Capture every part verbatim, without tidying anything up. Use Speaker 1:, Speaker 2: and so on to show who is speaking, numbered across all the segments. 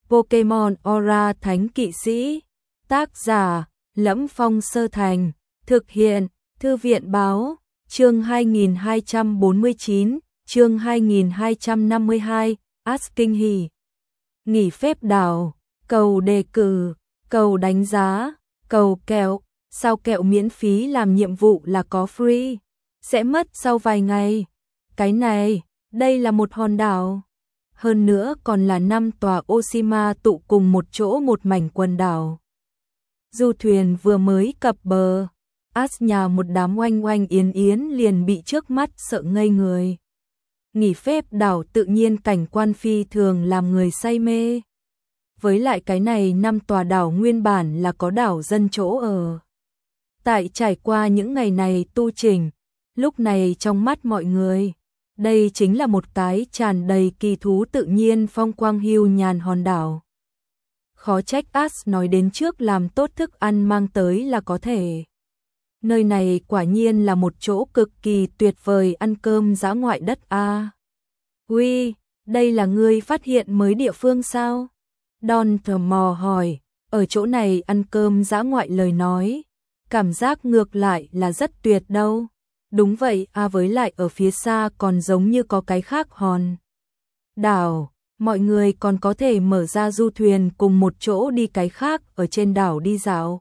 Speaker 1: Pokemon Aura Thánh Kỵ Sĩ. Tác giả: Lẫm Phong Sơ Thành. Thực hiện: Thư viện báo. Chương hai nghìn hai trăm bốn mươi chín, chương hai nghìn hai trăm năm mươi hai, As kinh hỉ. Nghỉ phép đảo, cầu đề cử, cầu đánh giá, cầu kẹo, sao kẹo miễn phí làm nhiệm vụ là có free, sẽ mất sau vài ngày. Cái này, đây là một hòn đảo. Hơn nữa còn là năm tòa Oshima tụ cùng một chỗ một mảnh quần đảo. Du thuyền vừa mới cập bờ, As nhà một đám oanh oanh yến yến liền bị trước mắt sợ ngây người. Nghỉ phép đảo tự nhiên cảnh quan phi thường làm người say mê. Với lại cái này năm tòa đảo nguyên bản là có đảo dân chỗ ở. Tại trải qua những ngày này tu chỉnh, lúc này trong mắt mọi người, đây chính là một cái tràn đầy kỳ thú tự nhiên phong quang hưu nhàn hòn đảo. Khó trách As nói đến trước làm tốt thức ăn mang tới là có thể. Nơi này quả nhiên là một chỗ cực kỳ tuyệt vời ăn cơm dã ngoại đất a. À. Uy, đây là ngươi phát hiện mới địa phương sao? Don tò mò hỏi, ở chỗ này ăn cơm dã ngoại lời nói, cảm giác ngược lại là rất tuyệt đâu. Đúng vậy à, với lại ở phía xa còn giống như có cái khác hòn đảo, mọi người còn có thể mở ra du thuyền cùng một chỗ đi cái khác ở trên đảo đi dạo.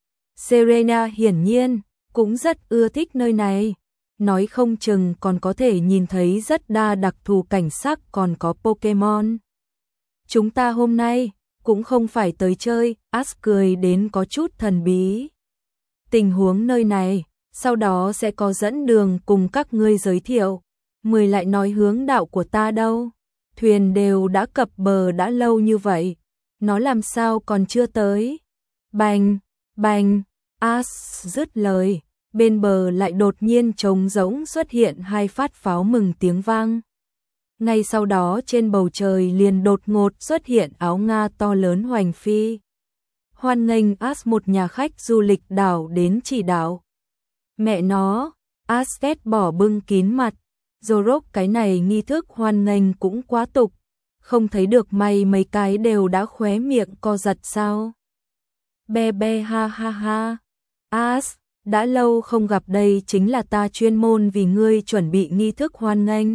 Speaker 1: Serena hiển nhiên cũng rất ưa thích nơi này, nói không chừng còn có thể nhìn thấy rất đa đặc thù cảnh sắc còn có Pokemon. Chúng ta hôm nay cũng không phải tới chơi, As cười đến có chút thần bí. Tình huống nơi này, sau đó sẽ có dẫn đường cùng các ngươi giới thiệu. Mười lại nói hướng đạo của ta đâu, thuyền đều đã cập bờ đã lâu như vậy, nó làm sao còn chưa tới. Bành, bành, As dứt lời, bên bờ lại đột nhiên trống rỗng xuất hiện hai phát pháo mừng tiếng vang. Ngay sau đó trên bầu trời liền đột ngột xuất hiện áo Nga to lớn hoành phi. Hoan nghênh As một nhà khách du lịch đảo đến chỉ đảo. Mẹ nó, As ghét bỏ bưng kín mặt. Zorok cái này nghi thức hoan nghênh cũng quá tục. Không thấy được mày mấy cái đều đã khóe miệng co giật sao. Be be ha ha ha. As, đã lâu không gặp, đây chính là ta chuyên môn vì ngươi chuẩn bị nghi thức hoan nghênh.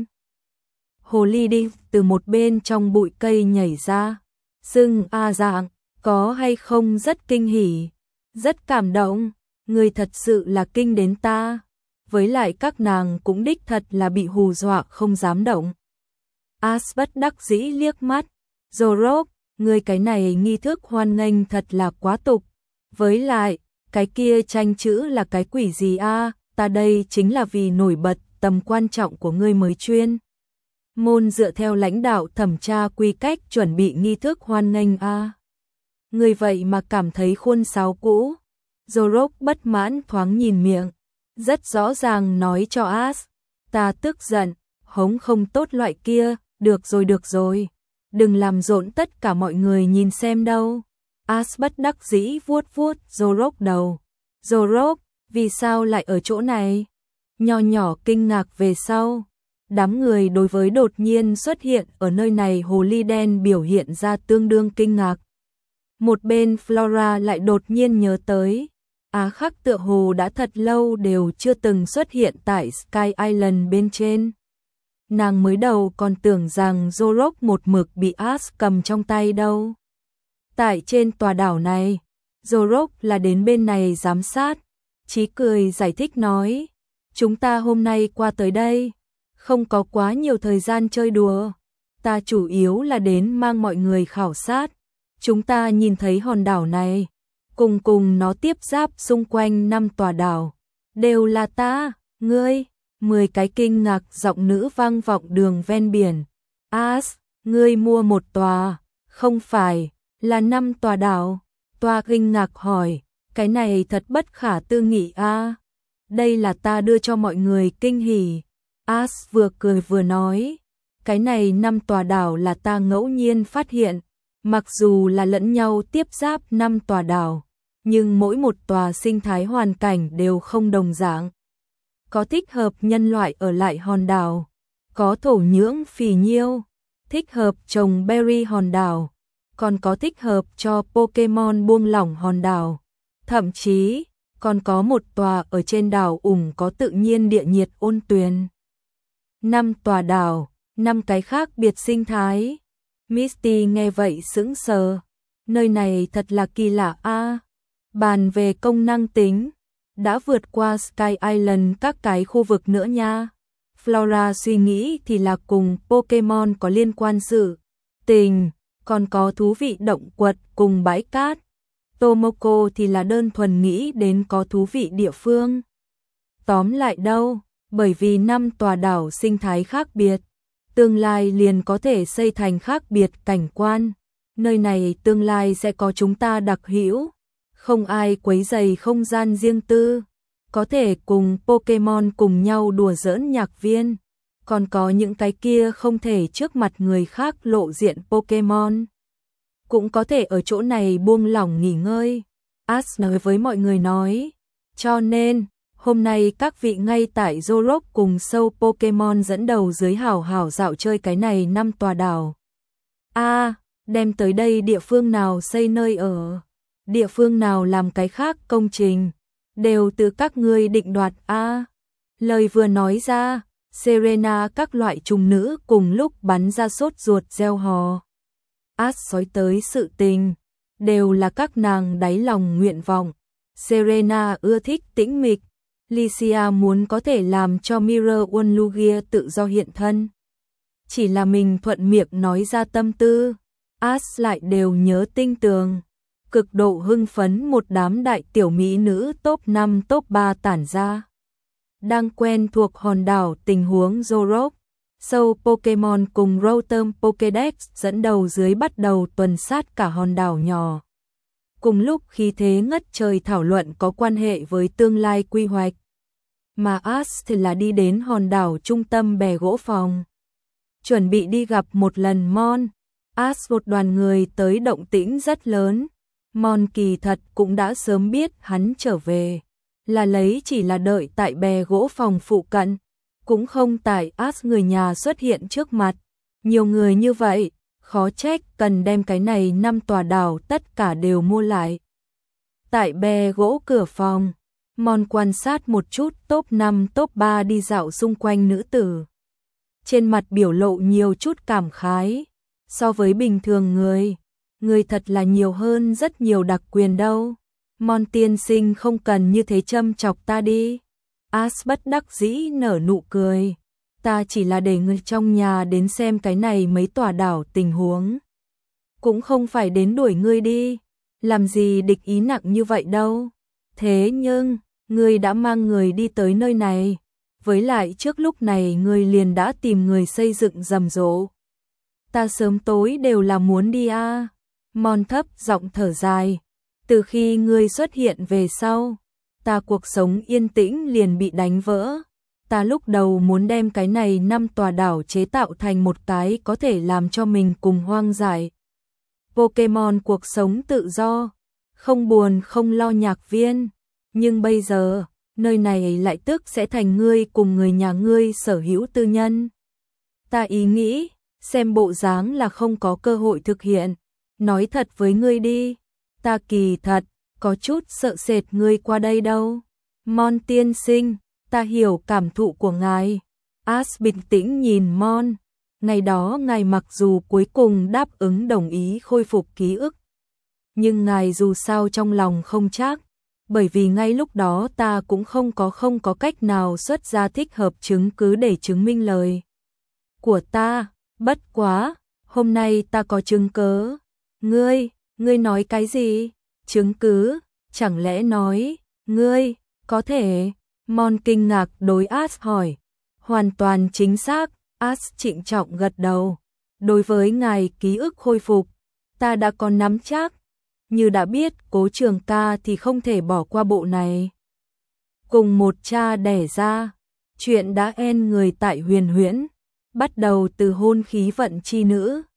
Speaker 1: Hồ ly đi từ một bên trong bụi cây nhảy ra. Sưng a dạng, có hay không rất kinh hỉ, rất cảm động, ngươi thật sự là kinh đến ta. Với lại các nàng cũng đích thật là bị hù dọa không dám động. As bất đắc dĩ liếc mắt, Zorok, ngươi cái này nghi thức hoan nghênh thật là quá tục. Với lại, cái kia tranh chữ là cái quỷ gì a? À? Ta đây chính là vì nổi bật tầm quan trọng của ngươi mới chuyên môn dựa theo lãnh đạo thẩm tra quy cách chuẩn bị nghi thức hoan nghênh a. À? Ngươi vậy mà cảm thấy khuôn sáo cũ. Zorok bất mãn thoáng nhìn miệng, rất rõ ràng nói cho As, ta tức giận, hống không tốt loại kia, được rồi được rồi, đừng làm rộn tất cả mọi người nhìn xem đâu. As bất đắc dĩ vuốt vuốt Zorok đầu. Zorok, vì sao lại ở chỗ này? Nho nhỏ kinh ngạc về sau. Đám người đối với đột nhiên xuất hiện ở nơi này hồ ly đen biểu hiện ra tương đương kinh ngạc. Một bên Flora lại đột nhiên nhớ tới. Á khắc tựa hồ đã thật lâu đều chưa từng xuất hiện tại Sky Island bên trên. Nàng mới đầu còn tưởng rằng Zorok một mực bị As cầm trong tay đâu. Tại trên tòa đảo này, Zorok là đến bên này giám sát. Chí cười giải thích nói, chúng ta hôm nay qua tới đây, không có quá nhiều thời gian chơi đùa. Ta chủ yếu là đến mang mọi người khảo sát. Chúng ta nhìn thấy hòn đảo này, cùng cùng nó tiếp giáp xung quanh năm tòa đảo, đều là ta, ngươi, mười cái kinh ngạc giọng nữ vang vọng đường ven biển. As, ngươi mua một tòa, không phải, là năm tòa đảo. Toa kinh ngạc hỏi, cái này thật bất khả tư nghị a. À? Đây là ta đưa cho mọi người kinh hỉ. As vừa cười vừa nói, cái này năm tòa đảo là ta ngẫu nhiên phát hiện, mặc dù là lẫn nhau tiếp giáp năm tòa đảo, nhưng mỗi một tòa sinh thái hoàn cảnh đều không đồng dạng. Có thích hợp nhân loại ở lại hòn đảo, có thổ nhưỡng phì nhiêu, thích hợp trồng berry hòn đảo, còn có thích hợp cho Pokemon buông lỏng hòn đảo. Thậm chí, còn có một tòa ở trên đảo ủng có tự nhiên địa nhiệt ôn tuyền. Năm tòa đảo, năm cái khác biệt sinh thái. Misty nghe vậy sững sờ. Nơi này thật là kỳ lạ a. Bàn về công năng tính, đã vượt qua Sky Island các cái khu vực nữa nha. Flora suy nghĩ thì là cùng Pokemon có liên quan sự tình, còn có thú vị động quật cùng bãi cát. Tomoko thì là đơn thuần nghĩ đến có thú vị địa phương. Tóm lại đâu, bởi vì năm tòa đảo sinh thái khác biệt, tương lai liền có thể xây thành khác biệt cảnh quan. Nơi này tương lai sẽ có chúng ta đặc hữu, không ai quấy rầy không gian riêng tư, có thể cùng Pokemon cùng nhau đùa giỡn nhạc viên, còn có những cái kia không thể trước mặt người khác lộ diện Pokemon. Cũng có thể ở chỗ này buông lỏng nghỉ ngơi. Ash nói với mọi người nói, cho nên, hôm nay các vị ngay tại Zorok cùng show Pokemon dẫn đầu dưới hào hào dạo chơi cái này năm tòa đảo. A, à, đem tới đây địa phương nào xây nơi ở, địa phương nào làm cái khác công trình, đều từ các ngươi định đoạt a. À, lời vừa nói ra, Serena các loại trùng nữ cùng lúc bắn ra sốt ruột reo hò. Ash nói tới sự tình, đều là các nàng đáy lòng nguyện vọng. Serena ưa thích tĩnh mịch, Lycia muốn có thể làm cho Mirror One Lugia tự do hiện thân. Chỉ là mình thuận miệng nói ra tâm tư, Ash lại đều nhớ tinh tường. Cực độ hưng phấn một đám đại tiểu mỹ nữ top năm top ba tản ra. Đang quen thuộc hòn đảo tình huống Zorok, show Pokemon cùng Rotom Pokédex dẫn đầu dưới bắt đầu tuần sát cả hòn đảo nhỏ. Cùng lúc khí thế ngất trời thảo luận có quan hệ với tương lai quy hoạch. Mà Ash thì là đi đến hòn đảo trung tâm bè gỗ phòng. Chuẩn bị đi gặp một lần Mon. Ash một đoàn người tới động tĩnh rất lớn. Mon kỳ thật cũng đã sớm biết hắn trở về. Là lấy chỉ là đợi tại bè gỗ phòng phụ cận. Cũng không tại Ash người nhà xuất hiện trước mặt. Nhiều người như vậy, khó trách cần đem cái này năm tòa đảo tất cả đều mua lại. Tại bè gỗ cửa phòng, Mon quan sát một chút top năm top ba đi dạo xung quanh nữ tử. Trên mặt biểu lộ nhiều chút cảm khái. So với bình thường người, người thật là nhiều hơn rất nhiều đặc quyền đâu. Mon tiên sinh không cần như thế châm chọc ta đi. Ash bất đắc dĩ nở nụ cười. Ta chỉ là để người trong nhà đến xem cái này mấy tòa đảo tình huống. Cũng không phải đến đuổi ngươi đi. Làm gì địch ý nặng như vậy đâu. Thế nhưng, ngươi đã mang người đi tới nơi này. Với lại trước lúc này ngươi liền đã tìm người xây dựng rầm rộ. Ta sớm tối đều là muốn đi a. À. Mon thấp giọng thở dài. Từ khi ngươi xuất hiện về sau, ta cuộc sống yên tĩnh liền bị đánh vỡ. Ta lúc đầu muốn đem cái này năm tòa đảo chế tạo thành một cái có thể làm cho mình cùng hoang dại. Pokemon cuộc sống tự do, không buồn không lo nhạc viên. Nhưng bây giờ, nơi này lại tức sẽ thành ngươi cùng người nhà ngươi sở hữu tư nhân. Ta ý nghĩ, xem bộ dáng là không có cơ hội thực hiện. Nói thật với ngươi đi, ta kỳ thật, có chút sợ sệt ngươi qua đây đâu. Mon tiên sinh, ta hiểu cảm thụ của ngài. Ash bình tĩnh nhìn Mon. Ngày đó ngài mặc dù cuối cùng đáp ứng đồng ý khôi phục ký ức. Nhưng ngài dù sao trong lòng không chắc. Bởi vì ngay lúc đó ta cũng không có không có cách nào xuất ra thích hợp chứng cứ để chứng minh lời của ta. Bất quá, hôm nay ta có chứng cứ. Ngươi, ngươi nói cái gì? Chứng cứ, chẳng lẽ nói, ngươi, có thể? Mon kinh ngạc đối Ash hỏi. Hoàn toàn chính xác, Ash trịnh trọng gật đầu. Đối với ngài ký ức khôi phục, ta đã có nắm chắc. Như đã biết Cố Trường Ca thì không thể bỏ qua bộ này. Cùng một cha đẻ ra, chuyện đã en người tại Huyền Huyễn, bắt đầu từ hôn khí vận chi nữ.